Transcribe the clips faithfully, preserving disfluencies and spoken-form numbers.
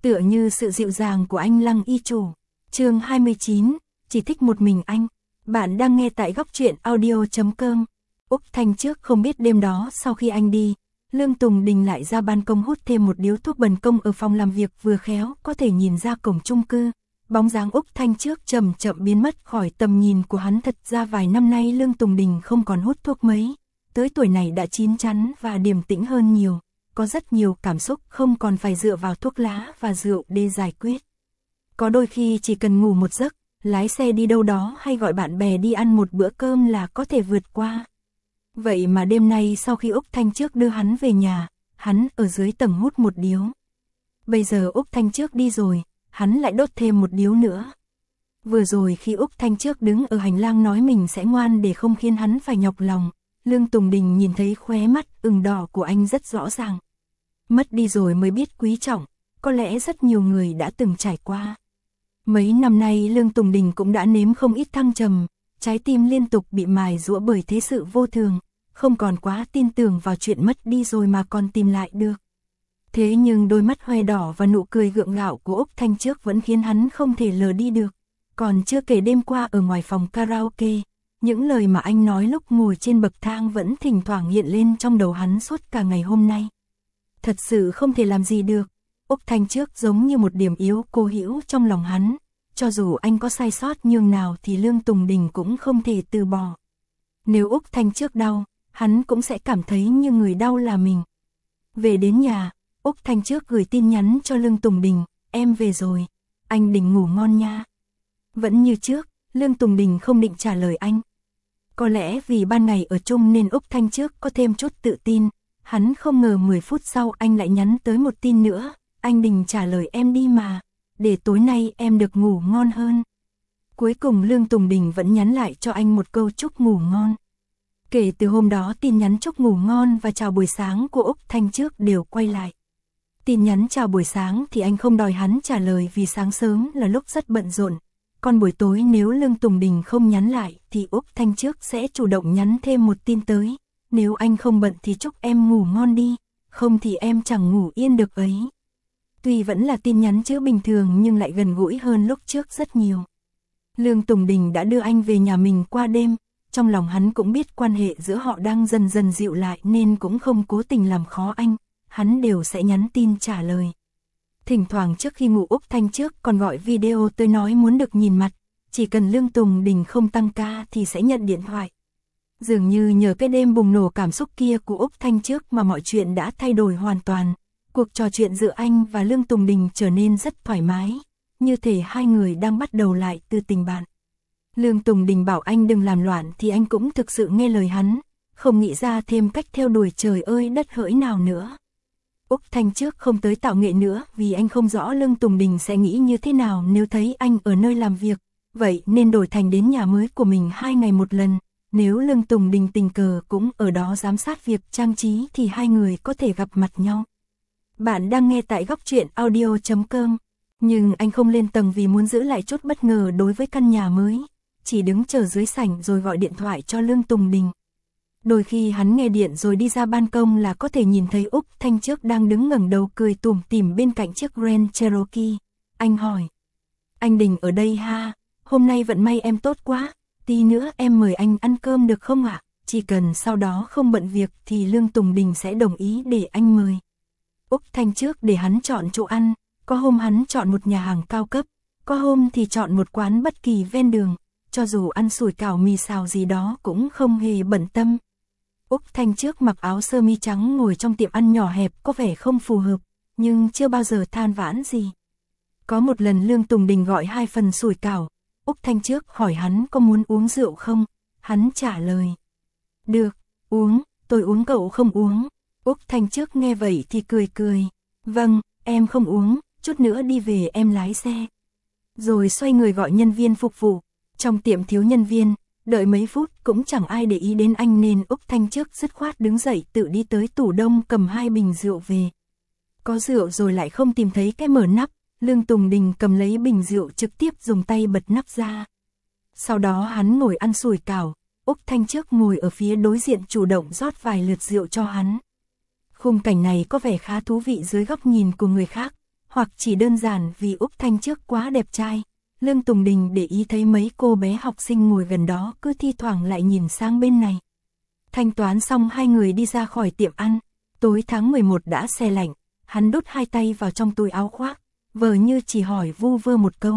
Tựa như sự dịu dàng của anh Lăng Y Chủ. Chương hai mươi chín, chỉ thích một mình anh. Bạn đang nghe tại góc truyện audio chấm com. Úc Thanh trước không biết đêm đó sau khi anh đi, Lương Tùng Đình lại ra ban công hút thêm một điếu thuốc bần công ở phòng làm việc, vừa khéo có thể nhìn ra cổng chung cư. Bóng dáng Úc Thanh trước chậm chậm biến mất khỏi tầm nhìn của hắn. Thật ra vài năm nay Lương Tùng Đình không còn hút thuốc mấy, tới tuổi này đã chín chắn và điềm tĩnh hơn nhiều, có rất nhiều cảm xúc không còn phải dựa vào thuốc lá và rượu để giải quyết. Có đôi khi chỉ cần ngủ một giấc, lái xe đi đâu đó hay gọi bạn bè đi ăn một bữa cơm là có thể vượt qua. Vậy mà đêm nay sau khi Úc Thanh trước đưa hắn về nhà, hắn ở dưới tầng hút một điếu. Bây giờ Úc Thanh trước đi rồi, hắn lại đốt thêm một điếu nữa. Vừa rồi khi Úc Thanh trước đứng ở hành lang nói mình sẽ ngoan để không khiến hắn phải nhọc lòng, Lương Tùng Đình nhìn thấy khóe mắt ửng đỏ của anh rất rõ ràng. Mất đi rồi mới biết quý trọng, có lẽ rất nhiều người đã từng trải qua. Mấy năm nay Lương Tùng Đình cũng đã nếm không ít thăng trầm, trái tim liên tục bị mài giũa bởi thế sự vô thường, không còn quá tin tưởng vào chuyện mất đi rồi mà còn tìm lại được. Thế nhưng đôi mắt hoe đỏ và nụ cười gượng gạo của Úc Thanh trước vẫn khiến hắn không thể lờ đi được. Còn chưa kể đêm qua ở ngoài phòng karaoke, những lời mà anh nói lúc ngồi trên bậc thang vẫn thỉnh thoảng hiện lên trong đầu hắn suốt cả ngày hôm nay. Thật sự không thể làm gì được, Úc Thanh trước giống như một điểm yếu cố hữu trong lòng hắn, cho dù anh có sai sót nhường nào thì Lương Tùng Đình cũng không thể từ bỏ. Nếu Úc Thanh trước đau, hắn cũng sẽ cảm thấy như người đau là mình. Về đến nhà, Úc Thanh trước gửi tin nhắn cho Lương Tùng Đình, em về rồi, anh đừng ngủ ngon nha. Vẫn như trước, Lương Tùng Đình không định trả lời anh. Có lẽ vì ban ngày ở chung nên Úc Thanh trước có thêm chút tự tin, hắn không ngờ mười phút sau anh lại nhắn tới một tin nữa, anh đừng trả lời em đi mà, để tối nay em được ngủ ngon hơn. Cuối cùng Lương Tùng Đình vẫn nhắn lại cho anh một câu chúc ngủ ngon. Kể từ hôm đó tin nhắn chúc ngủ ngon và chào buổi sáng của Úc Thanh trước đều quay lại. Tin nhắn chào buổi sáng thì anh không đòi hắn trả lời vì sáng sớm là lúc rất bận rộn. Còn buổi tối nếu Lương Tùng Đình không nhắn lại thì Úc Thanh trước sẽ chủ động nhắn thêm một tin tới. Nếu anh không bận thì chúc em ngủ ngon đi, không thì em chẳng ngủ yên được ấy. Tuy vẫn là tin nhắn chữ bình thường nhưng lại gần gũi hơn lúc trước rất nhiều. Lương Tùng Đình đã đưa anh về nhà mình qua đêm, trong lòng hắn cũng biết quan hệ giữa họ đang dần dần dịu lại nên cũng không cố tình làm khó anh, hắn đều sẽ nhắn tin trả lời. Thỉnh thoảng trước khi ngủ Úc Thanh trước còn gọi video tới nói muốn được nhìn mặt, chỉ cần Lương Tùng Đình không tăng ca thì sẽ nhận điện thoại. Dường như nhờ cái đêm bùng nổ cảm xúc kia của Úc Thanh trước mà mọi chuyện đã thay đổi hoàn toàn. Cuộc trò chuyện giữa anh và Lương Tùng Đình trở nên rất thoải mái, như thể hai người đang bắt đầu lại từ tình bạn. Lương Tùng Đình bảo anh đừng làm loạn thì anh cũng thực sự nghe lời hắn, không nghĩ ra thêm cách theo đuổi trời ơi đất hỡi nào nữa. Úc Thanh trước không tới tạo nghệ nữa vì anh không rõ Lương Tùng Đình sẽ nghĩ như thế nào nếu thấy anh ở nơi làm việc, vậy nên đổi thành đến nhà mới của mình hai ngày một lần. Nếu Lương Tùng Đình tình cờ cũng ở đó giám sát việc trang trí thì hai người có thể gặp mặt nhau. Bạn đang nghe tại góc truyện audio chấm com, nhưng anh không lên tầng vì muốn giữ lại chút bất ngờ đối với căn nhà mới, chỉ đứng chờ dưới sảnh rồi gọi điện thoại cho Lương Tùng Đình. Đôi khi hắn nghe điện rồi đi ra ban công là có thể nhìn thấy Úc Thanh trước đang đứng ngẩng đầu cười tủm tỉm bên cạnh chiếc Grand Cherokee. Anh hỏi, anh Đình ở đây ha, hôm nay vận may em tốt quá, tí nữa em mời anh ăn cơm được không ạ? Chỉ cần sau đó không bận việc thì Lương Tùng Đình sẽ đồng ý để anh mời. Úc Thanh trước để hắn chọn chỗ ăn, có hôm hắn chọn một nhà hàng cao cấp, có hôm thì chọn một quán bất kỳ ven đường, cho dù ăn sủi cảo mì xào gì đó cũng không hề bận tâm. Úc Thanh trước mặc áo sơ mi trắng ngồi trong tiệm ăn nhỏ hẹp có vẻ không phù hợp, nhưng chưa bao giờ than vãn gì. Có một lần Lương Tùng Đình gọi hai phần sủi cảo, Úc Thanh trước hỏi hắn có muốn uống rượu không, hắn trả lời. Được, uống, tôi uống cậu không uống. Úc Thanh trước nghe vậy thì cười cười. Vâng, em không uống, chút nữa đi về em lái xe. Rồi xoay người gọi nhân viên phục vụ. Trong tiệm thiếu nhân viên, đợi mấy phút cũng chẳng ai để ý đến anh nên Úc Thanh trước dứt khoát đứng dậy tự đi tới tủ đông cầm hai bình rượu về. Có rượu rồi lại không tìm thấy cái mở nắp, Lương Tùng Đình cầm lấy bình rượu trực tiếp dùng tay bật nắp ra. Sau đó hắn ngồi ăn sủi cảo, Úc Thanh trước ngồi ở phía đối diện chủ động rót vài lượt rượu cho hắn. Khung cảnh này có vẻ khá thú vị dưới góc nhìn của người khác, hoặc chỉ đơn giản vì Úc Thanh Trước quá đẹp trai. Lương Tùng Đình để ý thấy mấy cô bé học sinh ngồi gần đó cứ thi thoảng lại nhìn sang bên này. Thanh toán xong hai người đi ra khỏi tiệm ăn. Tối tháng mười một đã se lạnh, hắn đút hai tay vào trong túi áo khoác, vờ như chỉ hỏi vu vơ một câu.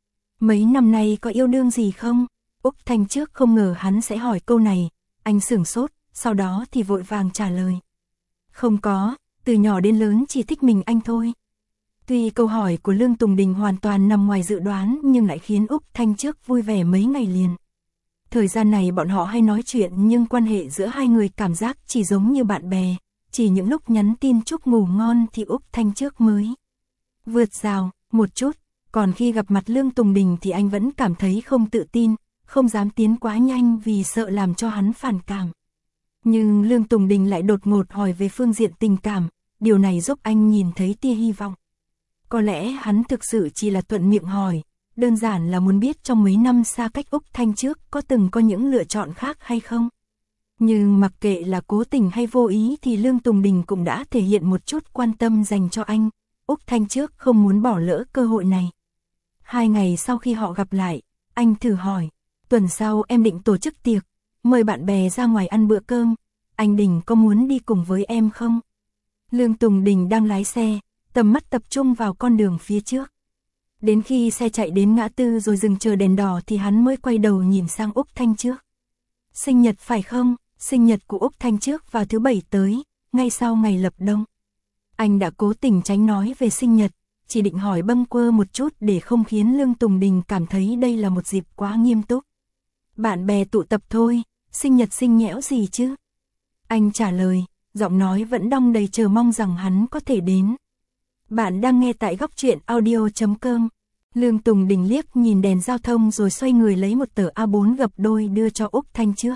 Mấy năm nay có yêu đương gì không? Úc Thanh Trước không ngờ hắn sẽ hỏi câu này, anh sửng sốt, sau đó thì vội vàng trả lời. Không có, từ nhỏ đến lớn chỉ thích mình anh thôi. Tuy câu hỏi của Lương Tùng Đình hoàn toàn nằm ngoài dự đoán nhưng lại khiến Úc Thanh Trước vui vẻ mấy ngày liền. Thời gian này bọn họ hay nói chuyện nhưng quan hệ giữa hai người cảm giác chỉ giống như bạn bè, chỉ những lúc nhắn tin chúc ngủ ngon thì Úc Thanh Trước mới vượt rào một chút, còn khi gặp mặt Lương Tùng Đình thì anh vẫn cảm thấy không tự tin, không dám tiến quá nhanh vì sợ làm cho hắn phản cảm. Nhưng Lương Tùng Đình lại đột ngột hỏi về phương diện tình cảm, điều này giúp anh nhìn thấy tia hy vọng. Có lẽ hắn thực sự chỉ là thuận miệng hỏi, đơn giản là muốn biết trong mấy năm xa cách Úc Thanh Trước có từng có những lựa chọn khác hay không. Nhưng mặc kệ là cố tình hay vô ý thì Lương Tùng Đình cũng đã thể hiện một chút quan tâm dành cho anh. Úc Thanh Trước không muốn bỏ lỡ cơ hội này. Hai ngày sau khi họ gặp lại, anh thử hỏi, tuần sau em định tổ chức tiệc, mời bạn bè ra ngoài ăn bữa cơm, anh Đình có muốn đi cùng với em không? Lương Tùng Đình đang lái xe, tầm mắt tập trung vào con đường phía trước. Đến khi xe chạy đến ngã tư rồi dừng chờ đèn đỏ thì hắn mới quay đầu nhìn sang Úc Thanh Trước. Sinh nhật phải không? Sinh nhật của Úc Thanh Trước vào thứ bảy tới, ngay sau ngày lập đông. Anh đã cố tình tránh nói về sinh nhật, chỉ định hỏi bâng quơ một chút để không khiến Lương Tùng Đình cảm thấy đây là một dịp quá nghiêm túc. Bạn bè tụ tập thôi, sinh nhật xinh nhẽo gì chứ? Anh trả lời, giọng nói vẫn đong đầy chờ mong rằng hắn có thể đến. Bạn đang nghe tại góc truyện audio chấm com. Lương Tùng Đình liếc nhìn đèn giao thông rồi xoay người lấy một tờ A bốn gập đôi đưa cho Úc Thanh Trước.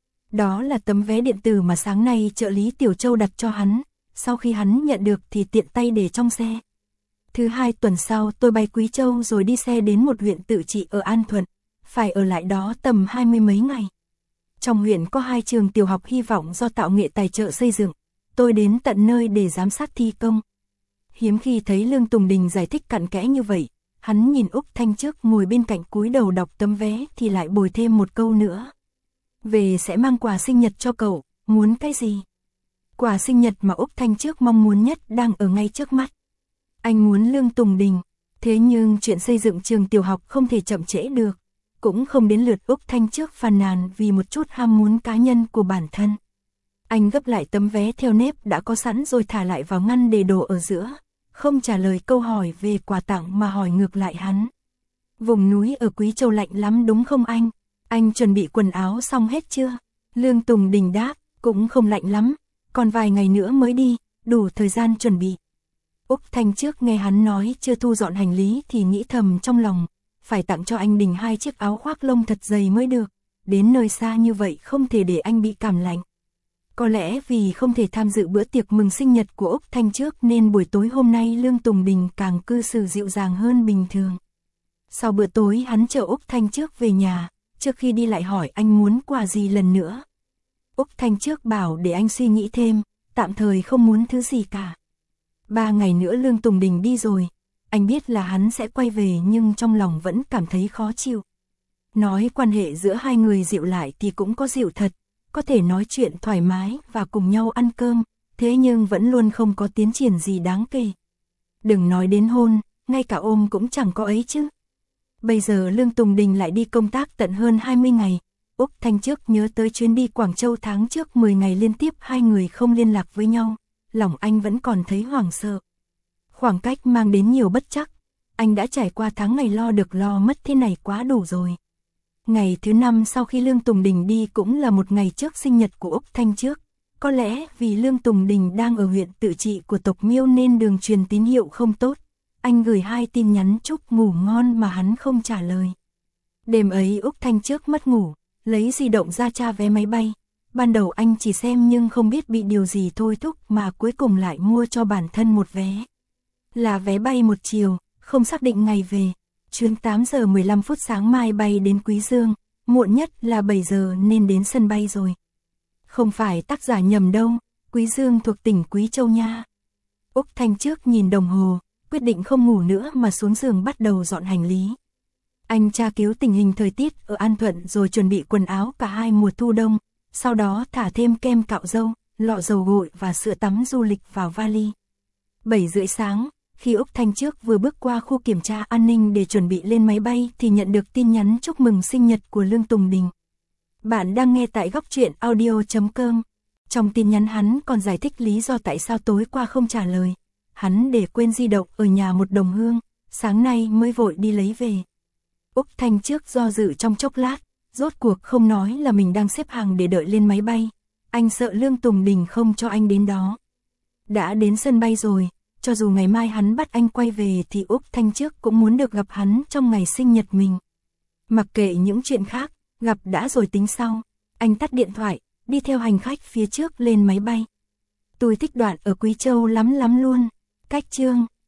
Đó là tấm vé điện tử mà sáng nay trợ lý Tiểu Châu đặt cho hắn, sau khi hắn nhận được thì tiện tay để trong xe. Thứ hai tuần sau tôi bay Quý Châu rồi đi xe đến một huyện tự trị ở An Thuận, phải ở lại đó tầm hai mươi mấy ngày. Trong huyện có hai trường tiểu học hy vọng do Tạo Nghệ tài trợ xây dựng, tôi đến tận nơi để giám sát thi công. Hiếm khi thấy Lương Tùng Đình giải thích cặn kẽ như vậy, hắn nhìn Úc Thanh Trước ngồi bên cạnh cúi đầu đọc tấm vé thì lại bồi thêm một câu nữa. Về sẽ mang quà sinh nhật cho cậu, muốn cái gì? Quà sinh nhật mà Úc Thanh Trước mong muốn nhất đang ở ngay trước mắt. Anh muốn Lương Tùng Đình, thế nhưng chuyện xây dựng trường tiểu học không thể chậm trễ được, cũng không đến lượt Úc Thanh Trước phàn nàn vì một chút ham muốn cá nhân của bản thân. Anh gấp lại tấm vé theo nếp đã có sẵn rồi thả lại vào ngăn để đồ ở giữa, không trả lời câu hỏi về quà tặng mà hỏi ngược lại hắn. Vùng núi ở Quý Châu lạnh lắm đúng không anh? Anh chuẩn bị quần áo xong hết chưa? Lương Tùng Đình đáp, cũng không lạnh lắm, còn vài ngày nữa mới đi, đủ thời gian chuẩn bị. Úc Thanh Trước nghe hắn nói chưa thu dọn hành lý thì nghĩ thầm trong lòng, phải tặng cho anh Đình hai chiếc áo khoác lông thật dày mới được, đến nơi xa như vậy không thể để anh bị cảm lạnh. Có lẽ vì không thể tham dự bữa tiệc mừng sinh nhật của Úc Thanh Trước nên buổi tối hôm nay Lương Tùng Đình càng cư xử dịu dàng hơn bình thường. Sau bữa tối hắn chở Úc Thanh Trước về nhà, trước khi đi lại hỏi anh muốn quà gì lần nữa. Úc Thanh Trước bảo để anh suy nghĩ thêm, tạm thời không muốn thứ gì cả. Ba ngày nữa Lương Tùng Đình đi rồi, anh biết là hắn sẽ quay về nhưng trong lòng vẫn cảm thấy khó chịu. Nói quan hệ giữa hai người dịu lại thì cũng có dịu thật, có thể nói chuyện thoải mái và cùng nhau ăn cơm, thế nhưng vẫn luôn không có tiến triển gì đáng kể. Đừng nói đến hôn, ngay cả ôm cũng chẳng có ấy chứ. Bây giờ Lương Tùng Đình lại đi công tác tận hơn hai mươi ngày, Úc Thanh Trước nhớ tới chuyến đi Quảng Châu tháng trước mười ngày liên tiếp hai người không liên lạc với nhau, lòng anh vẫn còn thấy hoảng sợ. Khoảng cách mang đến nhiều bất trắc, anh đã trải qua tháng ngày lo được lo mất thế này quá đủ rồi. Ngày thứ năm sau khi Lương Tùng Đình đi cũng là một ngày trước sinh nhật của Úc Thanh Trước. Có lẽ vì Lương Tùng Đình đang ở huyện tự trị của tộc Miêu nên đường truyền tín hiệu không tốt. Anh gửi hai tin nhắn chúc ngủ ngon mà hắn không trả lời. Đêm ấy Úc Thanh Trước mất ngủ, lấy di động ra tra vé máy bay. Ban đầu anh chỉ xem nhưng không biết bị điều gì thôi thúc mà cuối cùng lại mua cho bản thân một vé. Là vé bay một chiều, không xác định ngày về. Chuyến tám giờ mười lăm phút sáng mai bay đến Quý Dương, muộn nhất là bảy giờ nên đến sân bay rồi. Không phải tác giả nhầm đâu, Quý Dương thuộc tỉnh Quý Châu nha. Úc Thanh Trước nhìn đồng hồ, quyết định không ngủ nữa mà xuống giường bắt đầu dọn hành lý. Anh tra cứu tình hình thời tiết ở An Thuận rồi chuẩn bị quần áo cả hai mùa thu đông, sau đó thả thêm kem cạo râu, lọ dầu gội và sữa tắm du lịch vào vali. bảy rưỡi sáng, khi Úc Thanh Trước vừa bước qua khu kiểm tra an ninh để chuẩn bị lên máy bay thì nhận được tin nhắn chúc mừng sinh nhật của Lương Tùng Đình. Bạn đang nghe tại góc truyện audio chấm com. Trong tin nhắn hắn còn giải thích lý do tại sao tối qua không trả lời. Hắn để quên di động ở nhà một đồng hương, sáng nay mới vội đi lấy về. Úc Thanh Trước do dự trong chốc lát, rốt cuộc không nói là mình đang xếp hàng để đợi lên máy bay. Anh sợ Lương Tùng Đình không cho anh đến đó. Đã đến sân bay rồi, cho dù ngày mai hắn bắt anh quay về thì Úc Thanh Trước cũng muốn được gặp hắn trong ngày sinh nhật mình. Mặc kệ những chuyện khác, gặp đã rồi tính sau. Anh tắt điện thoại, đi theo hành khách phía trước lên máy bay. Tôi thích đoạn ở Quý Châu lắm lắm luôn. Cách chương